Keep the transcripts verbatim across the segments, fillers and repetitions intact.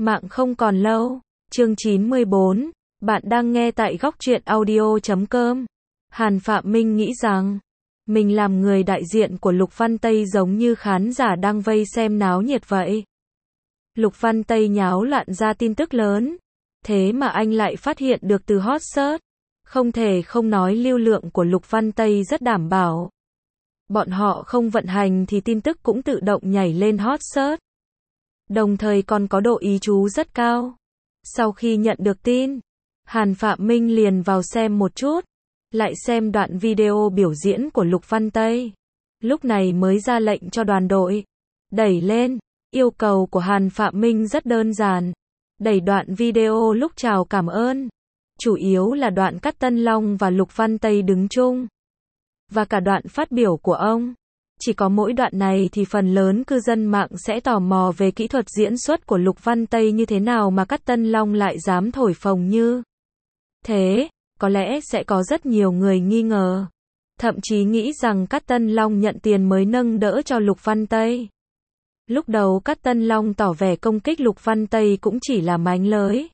Mạng không còn lâu. Chương chín mươi bốn. Bạn đang nghe tại góc truyện audio chấm com. Hàn Phạm Minh nghĩ rằng, mình làm người đại diện của Lục Văn Tây giống như khán giả đang vây xem náo nhiệt vậy. Lục Văn Tây nháo loạn ra tin tức lớn, thế mà anh lại phát hiện được từ hot search. Không thể không nói lưu lượng của Lục Văn Tây rất đảm bảo. Bọn họ không vận hành thì tin tức cũng tự động nhảy lên hot search. Đồng thời còn có độ ý chú rất cao. Sau khi nhận được tin, Hàn Phạm Minh liền vào xem một chút, lại xem đoạn video biểu diễn của Lục Văn Tây. Lúc này mới ra lệnh cho đoàn đội đẩy lên. Yêu cầu của Hàn Phạm Minh rất đơn giản, đẩy đoạn video lúc chào cảm ơn. Chủ yếu là đoạn cắt Tân Long và Lục Văn Tây đứng chung, và cả đoạn phát biểu của ông. Chỉ có mỗi đoạn này thì phần lớn cư dân mạng sẽ tò mò về kỹ thuật diễn xuất của Lục Văn Tây như thế nào mà cắt Tân Long lại dám thổi phồng như thế. Có lẽ sẽ có rất nhiều người nghi ngờ, thậm chí nghĩ rằng cắt Tân Long nhận tiền mới nâng đỡ cho Lục Văn Tây. Lúc đầu cắt Tân Long tỏ vẻ công kích Lục Văn Tây cũng chỉ là mánh lới.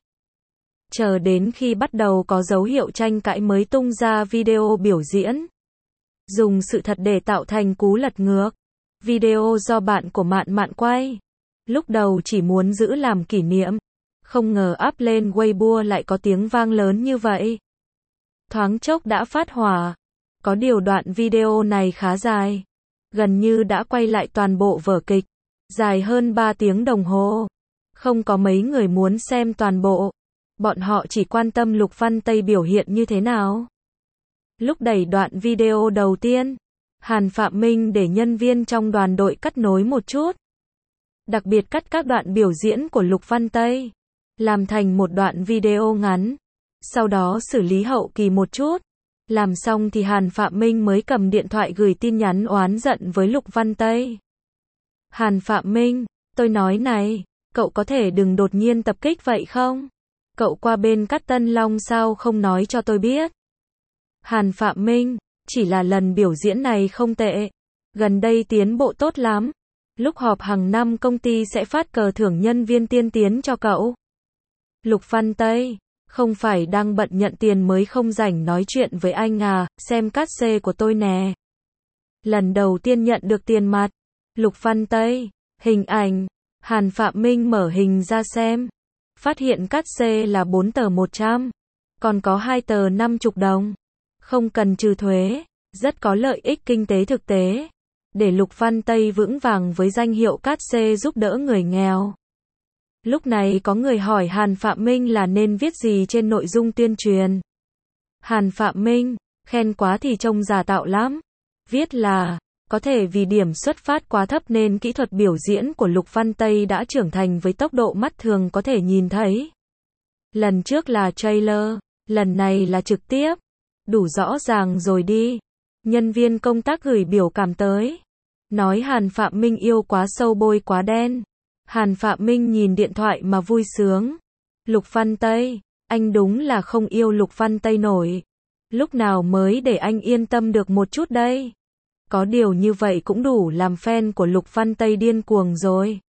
Chờ đến khi bắt đầu có dấu hiệu tranh cãi mới tung ra video biểu diễn, dùng sự thật để tạo thành cú lật ngược. Video do bạn của Mạn Mạn quay. Lúc đầu chỉ muốn giữ làm kỷ niệm, không ngờ up lên Weibo lại có tiếng vang lớn như vậy. Thoáng chốc đã phát hỏa. Có điều đoạn video này khá dài, gần như đã quay lại toàn bộ vở kịch, dài hơn ba tiếng đồng hồ. Không có mấy người muốn xem toàn bộ. Bọn họ chỉ quan tâm Lục Văn Tây biểu hiện như thế nào. Lúc đẩy đoạn video đầu tiên, Hàn Phạm Minh để nhân viên trong đoàn đội cắt nối một chút. Đặc biệt cắt các đoạn biểu diễn của Lục Văn Tây, làm thành một đoạn video ngắn. Sau đó xử lý hậu kỳ một chút. Làm xong thì Hàn Phạm Minh mới cầm điện thoại gửi tin nhắn oán giận với Lục Văn Tây. Hàn Phạm Minh, tôi nói này, cậu có thể đừng đột nhiên tập kích vậy không? Cậu qua bên cắt Tân Long sao không nói cho tôi biết? Hàn Phạm Minh, chỉ là lần biểu diễn này không tệ. Gần đây tiến bộ tốt lắm. Lúc họp hàng năm công ty sẽ phát cờ thưởng nhân viên tiên tiến cho cậu. Lục Văn Tây, không phải đang bận nhận tiền mới không rảnh nói chuyện với anh à, xem cát xê của tôi nè. Lần đầu tiên nhận được tiền mặt. Lục Văn Tây, hình ảnh. Hàn Phạm Minh mở hình ra xem. Phát hiện cát xê là bốn tờ một trăm, còn có hai tờ năm mươi đồng. Không cần trừ thuế, rất có lợi ích kinh tế thực tế. Để Lục Văn Tây vững vàng với danh hiệu cát xê giúp đỡ người nghèo. Lúc này có người hỏi Hàn Phạm Minh là nên viết gì trên nội dung tuyên truyền. Hàn Phạm Minh, khen quá thì trông giả tạo lắm. Viết là, có thể vì điểm xuất phát quá thấp nên kỹ thuật biểu diễn của Lục Văn Tây đã trưởng thành với tốc độ mắt thường có thể nhìn thấy. Lần trước là trailer, lần này là trực tiếp. Đủ rõ ràng rồi đi. Nhân viên công tác gửi biểu cảm tới. Nói Hàn Phạm Minh yêu quá sâu bôi quá đen. Hàn Phạm Minh nhìn điện thoại mà vui sướng. Lục Văn Tây, anh đúng là không yêu Lục Văn Tây nổi. Lúc nào mới để anh yên tâm được một chút đây. Có điều như vậy cũng đủ làm fan của Lục Văn Tây điên cuồng rồi.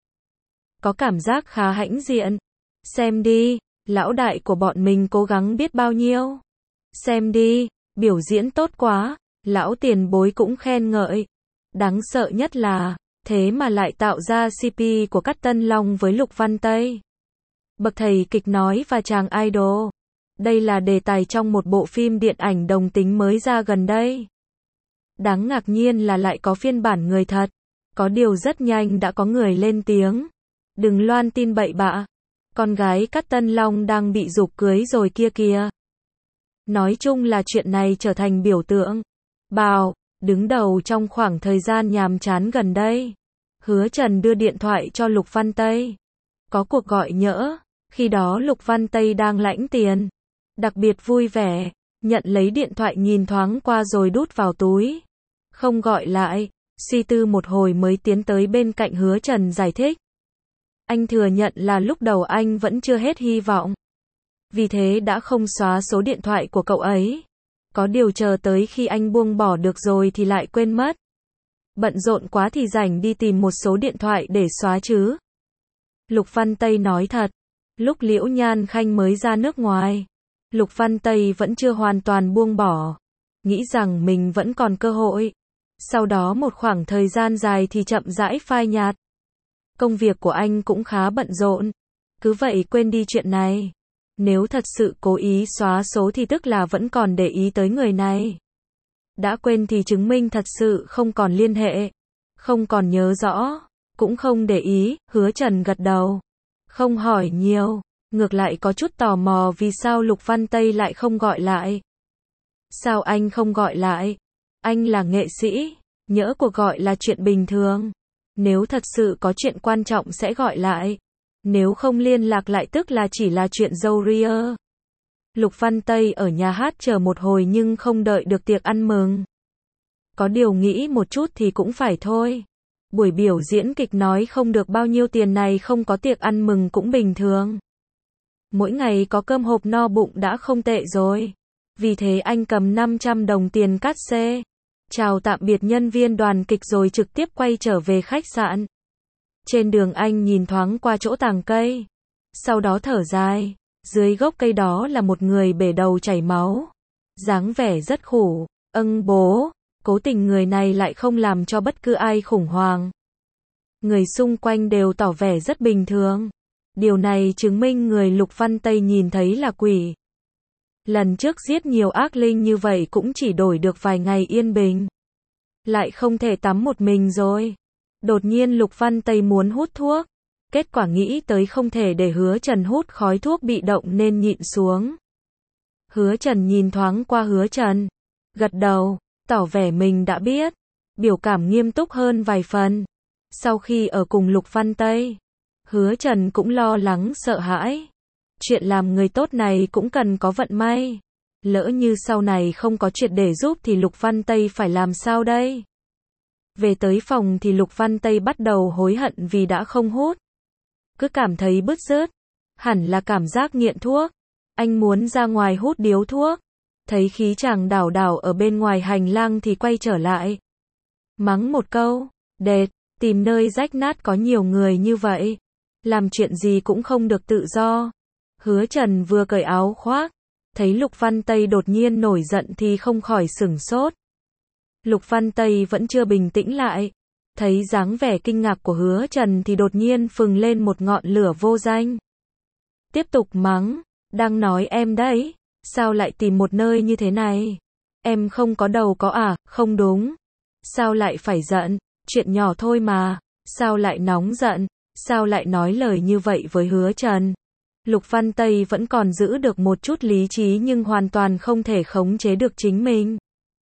Có cảm giác khá hãnh diện. Xem đi, lão đại của bọn mình cố gắng biết bao nhiêu. Xem đi, biểu diễn tốt quá, lão tiền bối cũng khen ngợi. Đáng sợ nhất là, thế mà lại tạo ra xê pê của cắt Tân Long với Lục Văn Tây. Bậc thầy kịch nói và chàng idol. Đây là đề tài trong một bộ phim điện ảnh đồng tính mới ra gần đây. Đáng ngạc nhiên là lại có phiên bản người thật. Có điều rất nhanh đã có người lên tiếng. Đừng loan tin bậy bạ. Con gái cắt Tân Long đang bị giục cưới rồi kia kìa. Nói chung là chuyện này trở thành biểu tượng. Bào, đứng đầu trong khoảng thời gian nhàm chán gần đây. Hứa Trần đưa điện thoại cho Lục Văn Tây. Có cuộc gọi nhỡ. Khi đó Lục Văn Tây đang lãnh tiền. Đặc biệt vui vẻ. Nhận lấy điện thoại nhìn thoáng qua rồi đút vào túi. Không gọi lại. Suy tư một hồi mới tiến tới bên cạnh Hứa Trần giải thích. Anh thừa nhận là lúc đầu anh vẫn chưa hết hy vọng. Vì thế đã không xóa số điện thoại của cậu ấy. Có điều chờ tới khi anh buông bỏ được rồi thì lại quên mất. Bận rộn quá thì rảnh đi tìm một số điện thoại để xóa chứ. Lục Văn Tây nói thật, Lúc Liễu Nhan Khanh mới ra nước ngoài, Lục Văn Tây vẫn chưa hoàn toàn buông bỏ, nghĩ rằng mình vẫn còn cơ hội. Sau đó một khoảng thời gian dài thì chậm rãi phai nhạt. Công việc của anh cũng khá bận rộn, cứ vậy quên đi chuyện này. Nếu thật sự cố ý xóa số thì tức là vẫn còn để ý tới người này. Đã quên thì chứng minh thật sự không còn liên hệ, không còn nhớ rõ, cũng không để ý. Hứa Trần gật đầu, không hỏi nhiều, ngược lại có chút tò mò vì sao Lục Văn Tây lại không gọi lại. Sao anh không gọi lại? Anh là nghệ sĩ, nhỡ cuộc gọi là chuyện bình thường. Nếu thật sự có chuyện quan trọng sẽ gọi lại. Nếu không liên lạc lại tức là chỉ là chuyện râu ria. Lục Văn Tây ở nhà hát chờ một hồi nhưng không đợi được tiệc ăn mừng. Có điều nghĩ một chút thì cũng phải thôi. Buổi biểu diễn kịch nói không được bao nhiêu tiền này không có tiệc ăn mừng cũng bình thường. Mỗi ngày có cơm hộp no bụng đã không tệ rồi. Vì thế anh cầm năm trăm đồng tiền cát xê, chào tạm biệt nhân viên đoàn kịch rồi trực tiếp quay trở về khách sạn. Trên đường anh nhìn thoáng qua chỗ tàng cây, sau đó thở dài, dưới gốc cây đó là một người bể đầu chảy máu, dáng vẻ rất khổ. Âng bố, cố tình người này lại không làm cho bất cứ ai khủng hoảng. Người xung quanh đều tỏ vẻ rất bình thường. Điều này chứng minh người Lục Văn Tây nhìn thấy là quỷ. Lần trước giết nhiều ác linh như vậy cũng chỉ đổi được vài ngày yên bình. Lại không thể tắm một mình rồi. Đột nhiên Lục Văn Tây muốn hút thuốc. Kết quả nghĩ tới không thể để Hứa Trần hút khói thuốc bị động nên nhịn xuống. Hứa Trần nhìn thoáng qua Hứa Trần, gật đầu, tỏ vẻ mình đã biết. Biểu cảm nghiêm túc hơn vài phần. Sau khi ở cùng Lục Văn Tây, Hứa Trần cũng lo lắng sợ hãi. Chuyện làm người tốt này cũng cần có vận may. Lỡ như sau này không có chuyện để giúp thì Lục Văn Tây phải làm sao đây? Về tới phòng thì Lục Văn Tây bắt đầu hối hận vì đã không hút. Cứ cảm thấy bứt rứt. Hẳn là cảm giác nghiện thuốc. Anh muốn ra ngoài hút điếu thuốc. Thấy khí chàng đảo đảo ở bên ngoài hành lang thì quay trở lại. Mắng một câu, đệt, tìm nơi rách nát có nhiều người như vậy. Làm chuyện gì cũng không được tự do. Hứa Trần vừa cởi áo khoác, thấy Lục Văn Tây đột nhiên nổi giận thì không khỏi sửng sốt. Lục Văn Tây vẫn chưa bình tĩnh lại, thấy dáng vẻ kinh ngạc của Hứa Trần thì đột nhiên phừng lên một ngọn lửa vô danh. Tiếp tục mắng, đang nói em đấy, sao lại tìm một nơi như thế này? Em không có đầu có à, không đúng. Sao lại phải giận, chuyện nhỏ thôi mà, sao lại nóng giận, sao lại nói lời như vậy với Hứa Trần? Lục Văn Tây vẫn còn giữ được một chút lý trí nhưng hoàn toàn không thể khống chế được chính mình.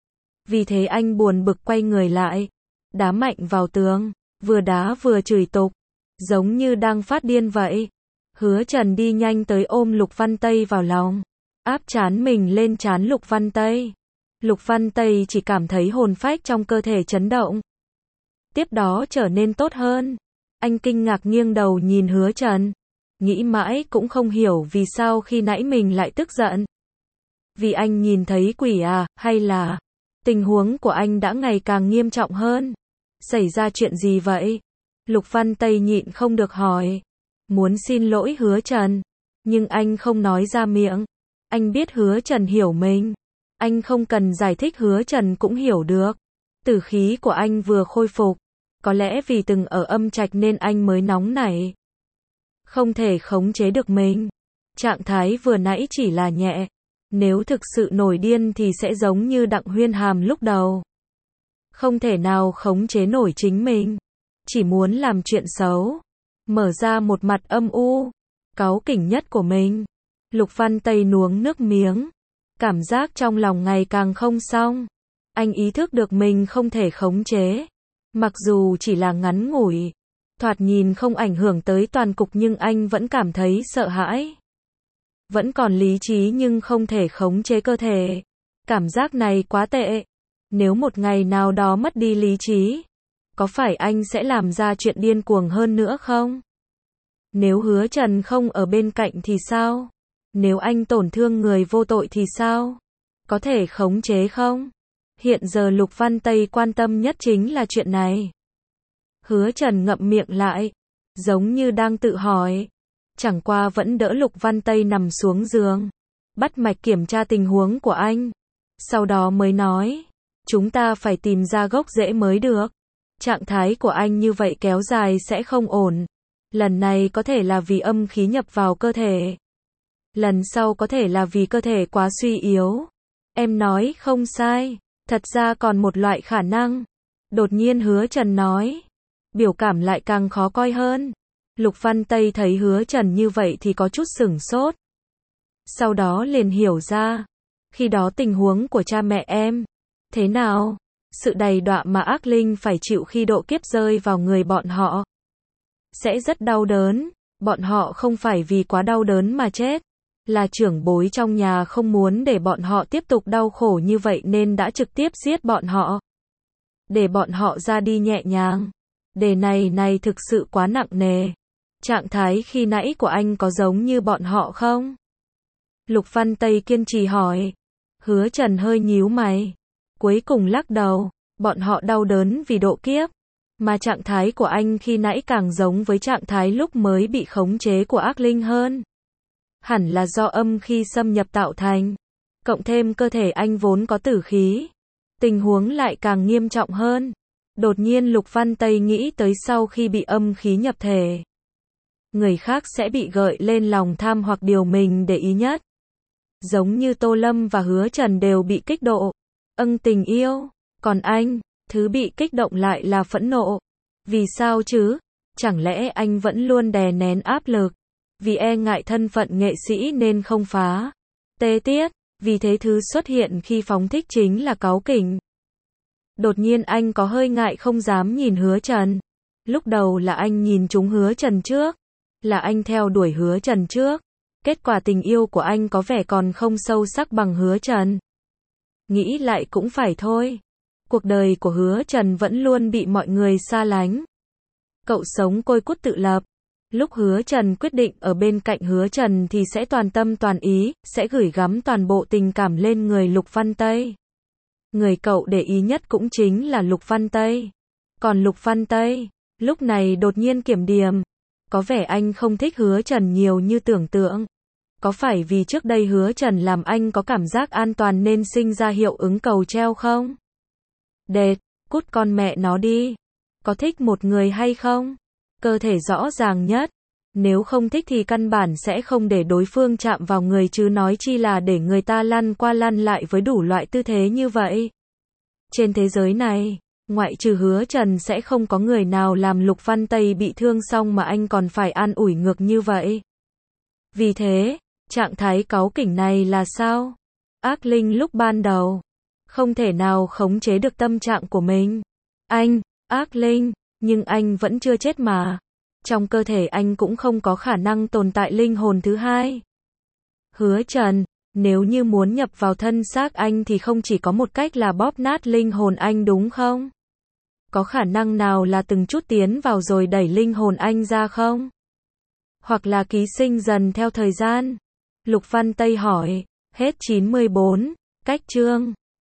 Vì thế anh buồn bực quay người lại, đá mạnh vào tường, vừa đá vừa chửi tục, giống như đang phát điên vậy. Hứa Trần đi nhanh tới ôm Lục Văn Tây vào lòng, áp trán mình lên trán Lục Văn Tây. Lục Văn Tây chỉ cảm thấy hồn phách trong cơ thể chấn động. Tiếp đó trở nên tốt hơn. Anh kinh ngạc nghiêng đầu nhìn Hứa Trần. Nghĩ mãi cũng không hiểu vì sao khi nãy mình lại tức giận. Vì anh nhìn thấy quỷ à, hay là tình huống của anh đã ngày càng nghiêm trọng hơn? Xảy ra chuyện gì vậy? Lục Văn Tây nhịn không được hỏi. Muốn xin lỗi Hứa Trần, nhưng anh không nói ra miệng. Anh biết Hứa Trần hiểu mình. Anh không cần giải thích, Hứa Trần cũng hiểu được. Tử khí của anh vừa khôi phục. Có lẽ vì từng ở âm trạch nên anh mới nóng nảy. Không thể khống chế được mình. Trạng thái vừa nãy chỉ là nhẹ. Nếu thực sự nổi điên thì sẽ giống như Đặng Huyên Hàm lúc đầu. Không thể nào khống chế nổi chính mình. Chỉ muốn làm chuyện xấu. Mở ra một mặt âm u, cáu kỉnh nhất của mình. Lục Văn Tây nuốt nước miếng. Cảm giác trong lòng ngày càng không xong. Anh ý thức được mình không thể khống chế. Mặc dù chỉ là ngắn ngủi, thoạt nhìn không ảnh hưởng tới toàn cục nhưng anh vẫn cảm thấy sợ hãi. Vẫn còn lý trí nhưng không thể khống chế cơ thể. Cảm giác này quá tệ. Nếu một ngày nào đó mất đi lý trí, có phải anh sẽ làm ra chuyện điên cuồng hơn nữa không? Nếu Hứa Trần không ở bên cạnh thì sao? Nếu anh tổn thương người vô tội thì sao? Có thể khống chế không? Hiện giờ Lục Văn Tây quan tâm nhất chính là chuyện này. Hứa Trần ngậm miệng lại, giống như đang tự hỏi. chẳng qua vẫn đỡ Lục Văn Tây nằm xuống giường, bắt mạch kiểm tra tình huống của anh. Sau đó mới nói, chúng ta phải tìm ra gốc rễ mới được. Trạng thái của anh như vậy kéo dài sẽ không ổn. Lần này có thể là vì âm khí nhập vào cơ thể. Lần sau có thể là vì cơ thể quá suy yếu. Em nói không sai, thật ra còn một loại khả năng. Đột nhiên Hứa Trần nói, biểu cảm lại càng khó coi hơn. Lục Văn Tây thấy Hứa Trần như vậy thì có chút sửng sốt. Sau đó liền hiểu ra, khi đó tình huống của cha mẹ em, thế nào? Sự đầy đọa mà ác linh phải chịu khi độ kiếp rơi vào người bọn họ, sẽ rất đau đớn. Bọn họ không phải vì quá đau đớn mà chết, là trưởng bối trong nhà không muốn để bọn họ tiếp tục đau khổ như vậy nên đã trực tiếp giết bọn họ, để bọn họ ra đi nhẹ nhàng. Đề này này thực sự quá nặng nề. Trạng thái khi nãy của anh có giống như bọn họ không? Lục Văn Tây kiên trì hỏi. Hứa Trần hơi nhíu mày, cuối cùng lắc đầu. Bọn họ đau đớn vì độ kiếp, mà trạng thái của anh khi nãy càng giống với trạng thái lúc mới bị khống chế của ác linh hơn. Hẳn là do âm khi xâm nhập tạo thành, cộng thêm cơ thể anh vốn có tử khí, tình huống lại càng nghiêm trọng hơn. Đột nhiên Lục Văn Tây nghĩ tới sau khi bị âm khí nhập thể, người khác sẽ bị gợi lên lòng tham hoặc điều mình để ý nhất. Giống như Tô Lâm và Hứa Trần đều bị kích động, âng tình yêu, còn anh, thứ bị kích động lại là phẫn nộ. Vì sao chứ? Chẳng lẽ anh vẫn luôn đè nén áp lực, vì e ngại thân phận nghệ sĩ nên không phá tê tiết, vì thế thứ xuất hiện khi phóng thích chính là cáu kỉnh. Đột nhiên anh có hơi ngại không dám nhìn Hứa Trần. Lúc đầu là anh nhìn trúng Hứa Trần trước, là anh theo đuổi Hứa Trần trước. Kết quả tình yêu của anh có vẻ còn không sâu sắc bằng Hứa Trần. Nghĩ lại cũng phải thôi. Cuộc đời của Hứa Trần vẫn luôn bị mọi người xa lánh. Cậu sống côi cút tự lập. Lúc Hứa Trần quyết định ở bên cạnh Hứa Trần thì sẽ toàn tâm toàn ý, sẽ gửi gắm toàn bộ tình cảm lên người Lục Văn Tây. Người cậu để ý nhất cũng chính là Lục Văn Tây. Còn Lục Văn Tây, lúc này đột nhiên kiểm điểm. Có vẻ anh không thích Hứa Trần nhiều như tưởng tượng. Có phải vì trước đây Hứa Trần làm anh có cảm giác an toàn nên sinh ra hiệu ứng cầu treo không? Đệt, cút con mẹ nó đi. Có thích một người hay không? Cơ thể rõ ràng nhất. Nếu không thích thì căn bản sẽ không để đối phương chạm vào người chứ nói chi là để người ta lăn qua lăn lại với đủ loại tư thế như vậy. Trên thế giới này, ngoại trừ Hứa Trần sẽ không có người nào làm Lục Văn Tây bị thương xong mà anh còn phải an ủi ngược như vậy. Vì thế, trạng thái cáu kỉnh này là sao? Ác linh lúc ban đầu không thể nào khống chế được tâm trạng của mình. Anh, ác linh, nhưng anh vẫn chưa chết mà. Trong cơ thể anh cũng không có khả năng tồn tại linh hồn thứ hai. Hứa Trần, nếu như muốn nhập vào thân xác anh thì không chỉ có một cách là bóp nát linh hồn anh đúng không? Có khả năng nào là từng chút tiến vào rồi đẩy linh hồn anh ra không? Hoặc là ký sinh dần theo thời gian? Lục Văn Tây hỏi. Hết chín mươi bốn, cách chương.